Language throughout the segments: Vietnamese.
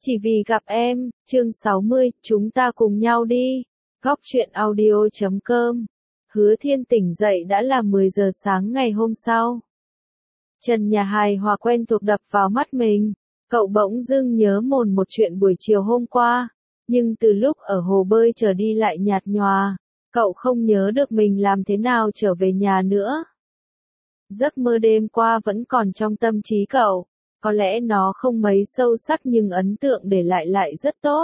Chỉ vì gặp em, chương 60, chúng ta cùng nhau đi. Góc truyện audio.com. Hứa Thiên tỉnh dậy đã là 10 giờ sáng ngày hôm sau. Trần nhà hài hòa quen thuộc đập vào mắt mình. Cậu bỗng dưng nhớ mồn một chuyện buổi chiều hôm qua. Nhưng từ lúc ở hồ bơi trở đi lại nhạt nhòa. Cậu không nhớ được mình làm thế nào trở về nhà nữa. Giấc mơ đêm qua vẫn còn trong tâm trí cậu. Có lẽ nó không mấy sâu sắc nhưng ấn tượng để lại rất tốt.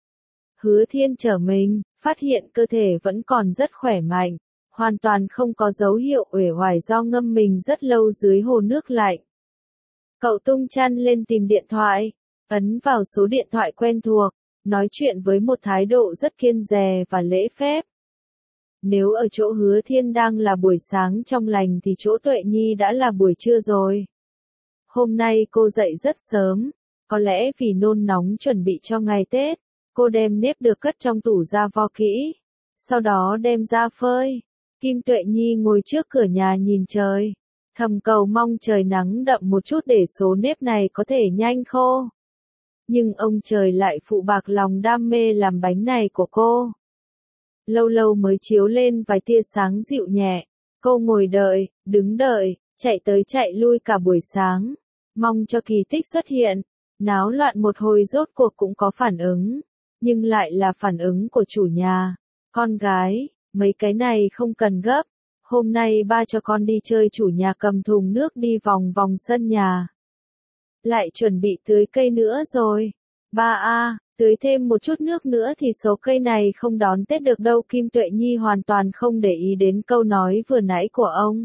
Hứa Thiên trở mình, phát hiện cơ thể vẫn còn rất khỏe mạnh, hoàn toàn không có dấu hiệu uể oải do ngâm mình rất lâu dưới hồ nước lạnh. Cậu tung chăn lên tìm điện thoại, ấn vào số điện thoại quen thuộc, nói chuyện với một thái độ rất kiêng dè và lễ phép. Nếu ở chỗ Hứa Thiên đang là buổi sáng trong lành thì chỗ Tuệ Nhi đã là buổi trưa rồi. Hôm nay cô dậy rất sớm, có lẽ vì nôn nóng chuẩn bị cho ngày Tết, cô đem nếp được cất trong tủ ra vo kỹ, sau đó đem ra phơi. Kim Tuệ Nhi ngồi trước cửa nhà nhìn trời, thầm cầu mong trời nắng đậm một chút để số nếp này có thể nhanh khô. Nhưng ông trời lại phụ bạc lòng đam mê làm bánh này của cô. Lâu lâu mới chiếu lên vài tia sáng dịu nhẹ, cô ngồi đợi, đứng đợi, chạy tới chạy lui cả buổi sáng. Mong cho kỳ tích xuất hiện, náo loạn một hồi rốt cuộc cũng có phản ứng, nhưng lại là phản ứng của chủ nhà. Con gái, mấy cái này không cần gấp, hôm nay ba cho con đi chơi. Chủ nhà cầm thùng nước đi vòng vòng sân nhà. Lại chuẩn bị tưới cây nữa rồi. Ba a, tưới thêm một chút nước nữa thì số cây này không đón Tết được đâu. Kim Tuệ Nhi hoàn toàn không để ý đến câu nói vừa nãy của ông.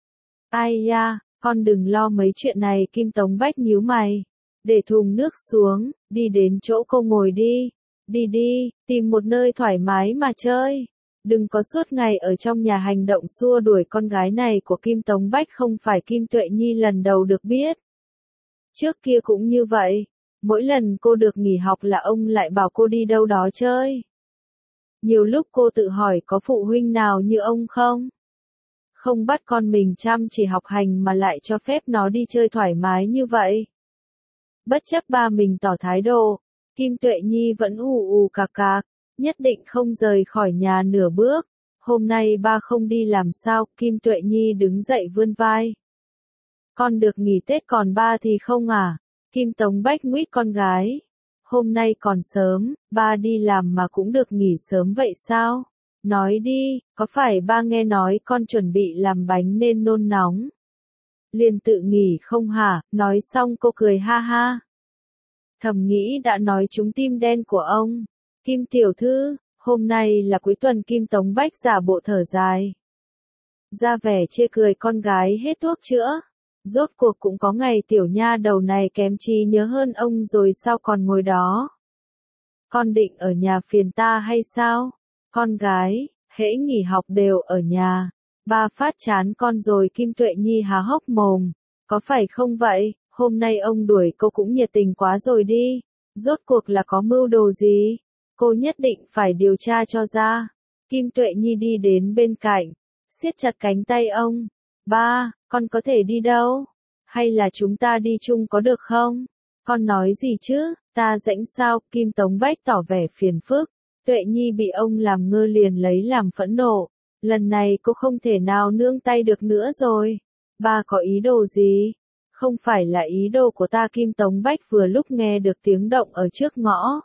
Ai da. Con đừng lo mấy chuyện này. Kim Tống Bách nhíu mày, để thùng nước xuống, đi đến chỗ cô ngồi đi. Đi, tìm một nơi thoải mái mà chơi. Đừng có suốt ngày ở trong nhà hành động xua đuổi. Con gái này của Kim Tống Bách không phải Kim Tuệ Nhi lần đầu được biết. Trước kia cũng như vậy, mỗi lần cô được nghỉ học là ông lại bảo cô đi đâu đó chơi. Nhiều lúc cô tự hỏi có phụ huynh nào như ông không? Không bắt con mình chăm chỉ học hành mà lại cho phép nó đi chơi thoải mái như vậy. Bất chấp ba mình tỏ thái độ, Kim Tuệ Nhi vẫn ù cạc, nhất định không rời khỏi nhà nửa bước. Hôm nay ba không đi làm sao? Kim Tuệ Nhi đứng dậy vươn vai. Con được nghỉ Tết còn ba thì không à? Kim Tống Bách nguýt con gái. Hôm nay còn sớm, ba đi làm mà cũng được nghỉ sớm vậy sao? Nói đi, có phải ba nghe nói con chuẩn bị làm bánh nên nôn nóng? Liền tự nghỉ không hả? Nói xong cô cười ha ha. Thầm nghĩ đã nói trúng tim đen của ông. Kim tiểu thư, hôm nay là cuối tuần. Kim Tống Bách giả bộ thở dài, ra vẻ chê cười con gái hết thuốc chữa. Rốt cuộc cũng có ngày tiểu nha đầu này kém trí nhớ hơn ông rồi sao còn ngồi đó. Con định ở nhà phiền ta hay sao? Con gái, hễ nghỉ học đều ở nhà. Ba phát chán con rồi. Kim Tuệ Nhi há hốc mồm. Có phải không vậy? Hôm nay ông đuổi cô cũng nhiệt tình quá rồi đi. Rốt cuộc là có mưu đồ gì? Cô nhất định phải điều tra cho ra. Kim Tuệ Nhi đi đến bên cạnh, siết chặt cánh tay ông. Ba, con có thể đi đâu? Hay là chúng ta đi chung có được không? Con nói gì chứ? Ta rảnh sao? Kim Tống Bách tỏ vẻ phiền phức. Tuệ Nhi bị ông làm ngơ liền lấy làm phẫn nộ. Lần này cô không thể nào nương tay được nữa rồi. Ba có ý đồ gì? Không phải là ý đồ của ta. Kim Tống Bách vừa lúc nghe được tiếng động ở trước ngõ.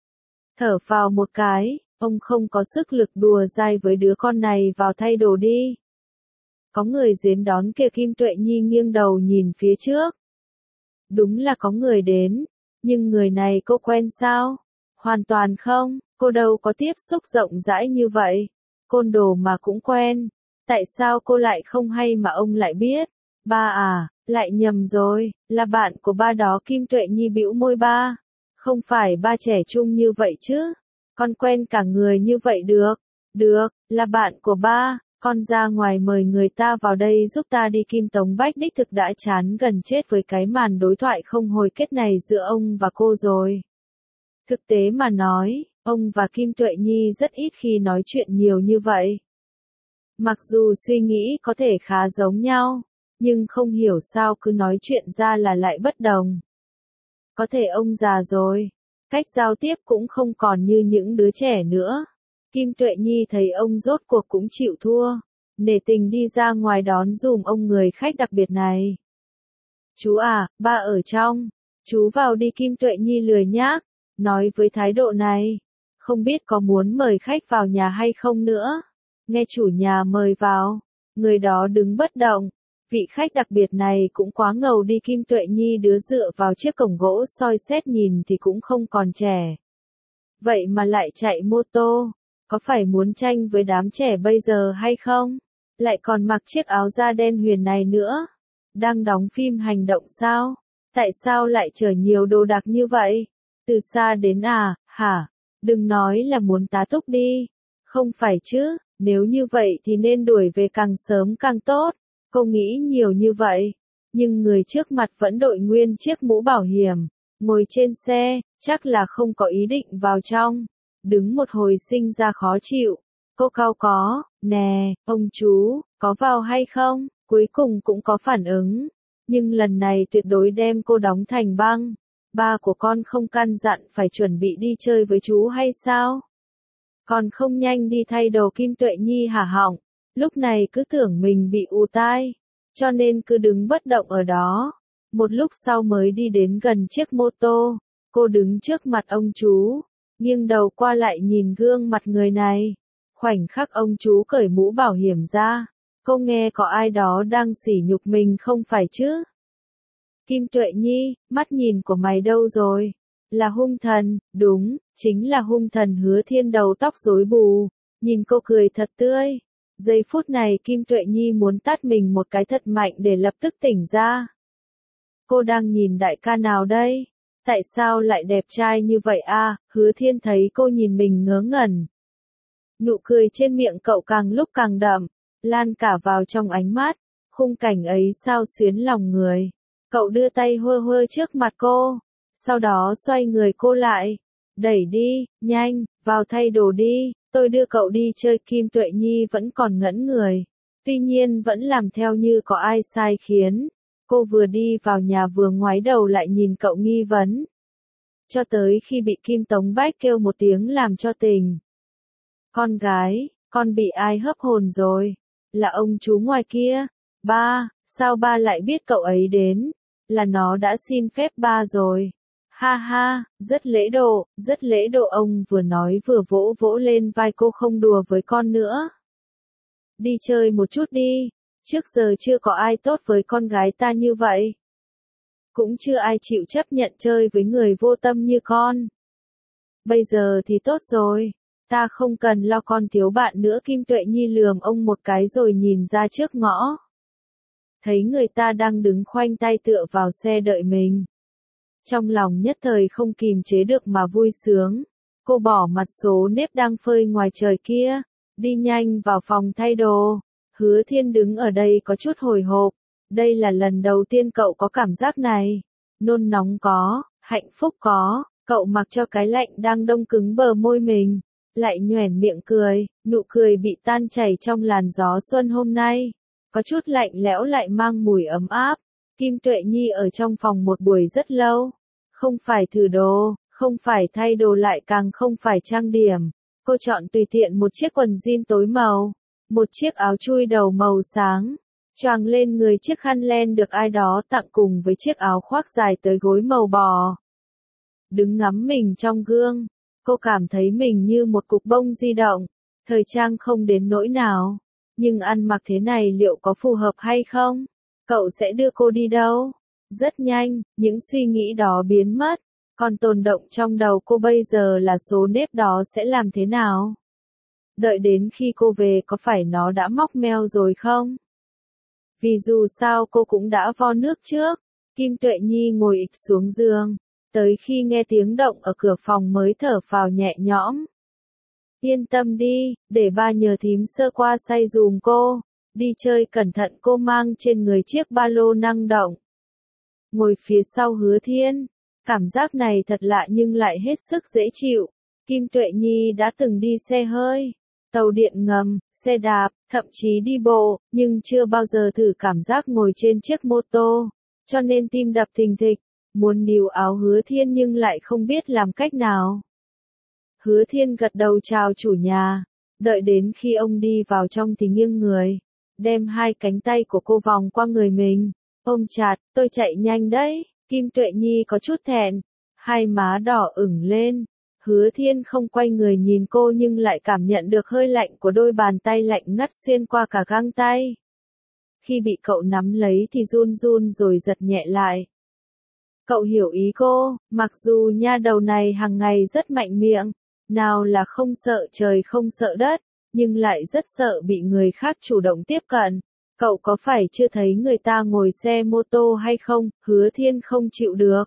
Thở phào một cái, ông không có sức lực đùa dai với đứa con này, vào thay đồ đi. Có người đến đón kìa. Kim Tuệ Nhi nghiêng đầu nhìn phía trước. Đúng là có người đến, nhưng người này cô quen sao? Hoàn toàn không, cô đâu có tiếp xúc rộng rãi như vậy. Côn Đồ mà cũng quen. Tại sao cô lại không hay mà ông lại biết? Ba à, lại nhầm rồi, là bạn của ba đó. Kim Tuệ Nhi bĩu môi. Ba, không phải ba trẻ trung như vậy chứ? Con quen cả người như vậy được? Được, là bạn của ba. Con ra ngoài mời người ta vào đây giúp ta đi. Kim Tống Bách đích thực đã chán gần chết với cái màn đối thoại không hồi kết này giữa ông và cô rồi. Thực tế mà nói, ông và Kim Tuệ Nhi rất ít khi nói chuyện nhiều như vậy. Mặc dù suy nghĩ có thể khá giống nhau, nhưng không hiểu sao cứ nói chuyện ra là lại bất đồng. Có thể ông già rồi, cách giao tiếp cũng không còn như những đứa trẻ nữa. Kim Tuệ Nhi thấy ông rốt cuộc cũng chịu thua, nể tình đi ra ngoài đón dùm ông người khách đặc biệt này. Chú à, ba ở trong, chú vào đi. Kim Tuệ Nhi lười nhác, nói với thái độ này, không biết có muốn mời khách vào nhà hay không nữa. Nghe chủ nhà mời vào, người đó đứng bất động, vị khách đặc biệt này cũng quá ngầu đi. Kim Tuệ Nhi đứa dựa vào chiếc cổng gỗ soi xét nhìn thì cũng không còn trẻ. Vậy mà lại chạy mô tô, có phải muốn tranh với đám trẻ bây giờ hay không? Lại còn mặc chiếc áo da đen huyền này nữa. Đang đóng phim hành động sao? Tại sao lại chở nhiều đồ đạc như vậy? Từ xa đến à, hả? Đừng nói là muốn tá túc đi. Không phải chứ, nếu như vậy thì nên đuổi về càng sớm càng tốt. Cô nghĩ nhiều như vậy. Nhưng người trước mặt vẫn đội nguyên chiếc mũ bảo hiểm. Ngồi trên xe, chắc là không có ý định vào trong. Đứng một hồi sinh ra khó chịu. Cô cau có, nè, ông chú, có vào hay không? Cuối cùng cũng có phản ứng. Nhưng lần này tuyệt đối đem cô đóng thành băng. Ba của con không căn dặn phải chuẩn bị đi chơi với chú hay sao? Còn không nhanh đi thay đồ. Kim Tuệ Nhi hả họng, lúc này cứ tưởng mình bị ù tai, cho nên cứ đứng bất động ở đó. Một lúc sau mới đi đến gần chiếc mô tô, cô đứng trước mặt ông chú, nghiêng đầu qua lại nhìn gương mặt người này. Khoảnh khắc ông chú cởi mũ bảo hiểm ra, cô nghe có ai đó đang sỉ nhục mình không phải chứ? Kim Tuệ Nhi, mắt nhìn của mày đâu rồi? Là hung thần, đúng, chính là hung thần Hứa Thiên đầu tóc rối bù. Nhìn cô cười thật tươi. Giây phút này Kim Tuệ Nhi muốn tát mình một cái thật mạnh để lập tức tỉnh ra. Cô đang nhìn đại ca nào đây? Tại sao lại đẹp trai như vậy a? Hứa Thiên thấy cô nhìn mình ngớ ngẩn. Nụ cười trên miệng cậu càng lúc càng đậm, lan cả vào trong ánh mắt. Khung cảnh ấy sao xuyến lòng người. Cậu đưa tay hơ hơ trước mặt cô, sau đó xoay người cô lại. Đẩy đi, nhanh, vào thay đồ đi, tôi đưa cậu đi chơi. Kim Tuệ Nhi vẫn còn ngẩn người, tuy nhiên vẫn làm theo như có ai sai khiến. Cô vừa đi vào nhà vừa ngoái đầu lại nhìn cậu nghi vấn. Cho tới khi bị Kim Tống Bách kêu một tiếng làm cho tỉnh. Con gái, con bị ai hấp hồn rồi? Là ông chú ngoài kia. Ba, sao ba lại biết cậu ấy đến? Là nó đã xin phép ba rồi. Ha ha, rất lễ độ, rất lễ độ. Ông vừa nói vừa vỗ vỗ lên vai cô. Không đùa với con nữa. Đi chơi một chút đi. Trước giờ chưa có ai tốt với con gái ta như vậy. Cũng chưa ai chịu chấp nhận chơi với người vô tâm như con. Bây giờ thì tốt rồi. Ta không cần lo con thiếu bạn nữa. Kim Tuệ Nhi lườm ông một cái rồi nhìn ra trước ngõ. Thấy người ta đang đứng khoanh tay tựa vào xe đợi mình. Trong lòng nhất thời không kìm chế được mà vui sướng. Cô bỏ mặt số nếp đang phơi ngoài trời kia, đi nhanh vào phòng thay đồ. Hứa Thiên đứng ở đây có chút hồi hộp. Đây là lần đầu tiên cậu có cảm giác này. Nôn nóng có, hạnh phúc có. Cậu mặc cho cái lạnh đang đông cứng bờ môi mình, lại nhoẻn miệng cười. Nụ cười bị tan chảy trong làn gió xuân hôm nay. Có chút lạnh lẽo lại mang mùi ấm áp. Kim Tuệ Nhi ở trong phòng một buổi rất lâu. Không phải thử đồ, không phải thay đồ, lại càng không phải trang điểm. Cô chọn tùy tiện một chiếc quần jean tối màu, một chiếc áo chui đầu màu sáng, choàng lên người chiếc khăn len được ai đó tặng cùng với chiếc áo khoác dài tới gối màu bò. Đứng ngắm mình trong gương, cô cảm thấy mình như một cục bông di động. Thời trang không đến nỗi nào, nhưng ăn mặc thế này liệu có phù hợp hay không? Cậu sẽ đưa cô đi đâu? Rất nhanh, những suy nghĩ đó biến mất. Còn tồn động trong đầu cô bây giờ là số nếp đó sẽ làm thế nào? Đợi đến khi cô về có phải nó đã móc meo rồi không? Vì dù sao cô cũng đã vo nước trước. Kim Tuệ Nhi ngồi ịch xuống giường, tới khi nghe tiếng động ở cửa phòng mới thở phào nhẹ nhõm. Yên tâm đi, để ba nhờ thím sơ qua xay dùm cô. Đi chơi cẩn thận. Cô mang trên người chiếc ba lô năng động, ngồi phía sau Hứa Thiên. Cảm giác này thật lạ nhưng lại hết sức dễ chịu. Kim Tuệ Nhi đã từng đi xe hơi, tàu điện ngầm, xe đạp, thậm chí đi bộ, nhưng chưa bao giờ thử cảm giác ngồi trên chiếc mô tô, cho nên tim đập thình thịch. muốn níu áo Hứa Thiên nhưng lại không biết làm cách nào. Hứa Thiên gật đầu chào chủ nhà, đợi đến khi ông đi vào trong thì nghiêng người, đem hai cánh tay của cô vòng qua người mình, ôm chặt, tôi chạy nhanh đấy. Kim Tuệ Nhi có chút thẹn, hai má đỏ ửng lên. Hứa Thiên không quay người nhìn cô nhưng lại cảm nhận được hơi lạnh của đôi bàn tay lạnh ngắt xuyên qua cả găng tay. Khi bị cậu nắm lấy thì run run rồi giật nhẹ lại. Cậu hiểu ý cô, mặc dù nha đầu này hàng ngày rất mạnh miệng, nào là không sợ trời không sợ đất, nhưng lại rất sợ bị người khác chủ động tiếp cận. Cậu có phải chưa thấy người ta ngồi xe mô tô hay không? Hứa Thiên không chịu được.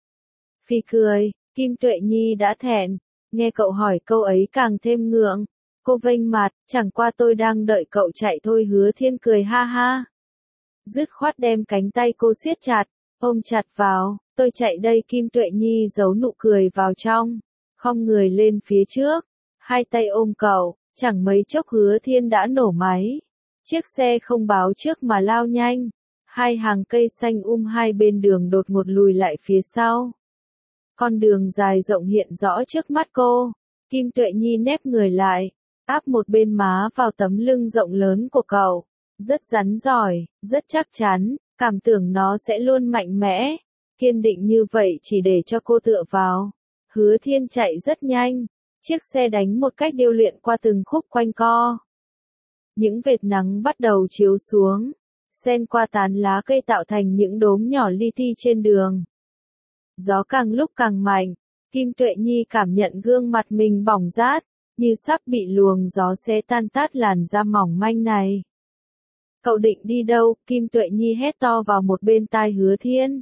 Phi cười, Kim Tuệ Nhi đã thẹn, nghe cậu hỏi câu ấy càng thêm ngượng. Cô vênh mặt, chẳng qua tôi đang đợi cậu chạy thôi. Hứa Thiên cười ha ha. Dứt khoát đem cánh tay cô siết chặt, ôm chặt vào, tôi chạy đây. Kim Tuệ Nhi giấu nụ cười vào trong, khom người lên phía trước, hai tay ôm cậu, chẳng mấy chốc Hứa Thiên đã nổ máy. Chiếc xe không báo trước mà lao nhanh, hai hàng cây xanh hai bên đường đột ngột lùi lại phía sau. Con đường dài rộng hiện rõ trước mắt cô, Kim Tuệ Nhi nép người lại, áp một bên má vào tấm lưng rộng lớn của cậu, rất rắn giỏi, rất chắc chắn, cảm tưởng nó sẽ luôn mạnh mẽ, kiên định như vậy chỉ để cho cô tựa vào. Hứa Thiên chạy rất nhanh, chiếc xe đánh một cách điêu luyện qua từng khúc quanh co. Những vệt nắng bắt đầu chiếu xuống, xen qua tán lá cây tạo thành những đốm nhỏ li ti trên đường. Gió càng lúc càng mạnh, Kim Tuệ Nhi cảm nhận gương mặt mình bỏng rát, như sắp bị luồng gió xé tan tát làn da mỏng manh này. Cậu định đi đâu? Kim Tuệ Nhi hét to vào một bên tai Hứa Thiên.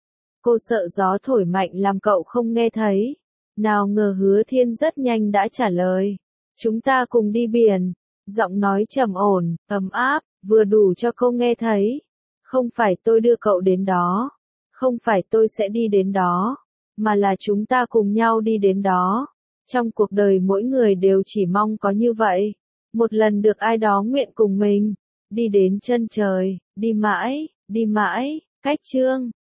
Cô sợ gió thổi mạnh làm cậu không nghe thấy. Nào ngờ Hứa Thiên rất nhanh đã trả lời. Chúng ta cùng đi biển. Giọng nói trầm ổn, ấm áp, vừa đủ cho cô nghe thấy. Không phải tôi đưa cậu đến đó. Không phải tôi sẽ đi đến đó. Mà là chúng ta cùng nhau đi đến đó. Trong cuộc đời mỗi người đều chỉ mong có như vậy. Một lần được ai đó nguyện cùng mình. Đi đến chân trời, đi mãi, cách chương.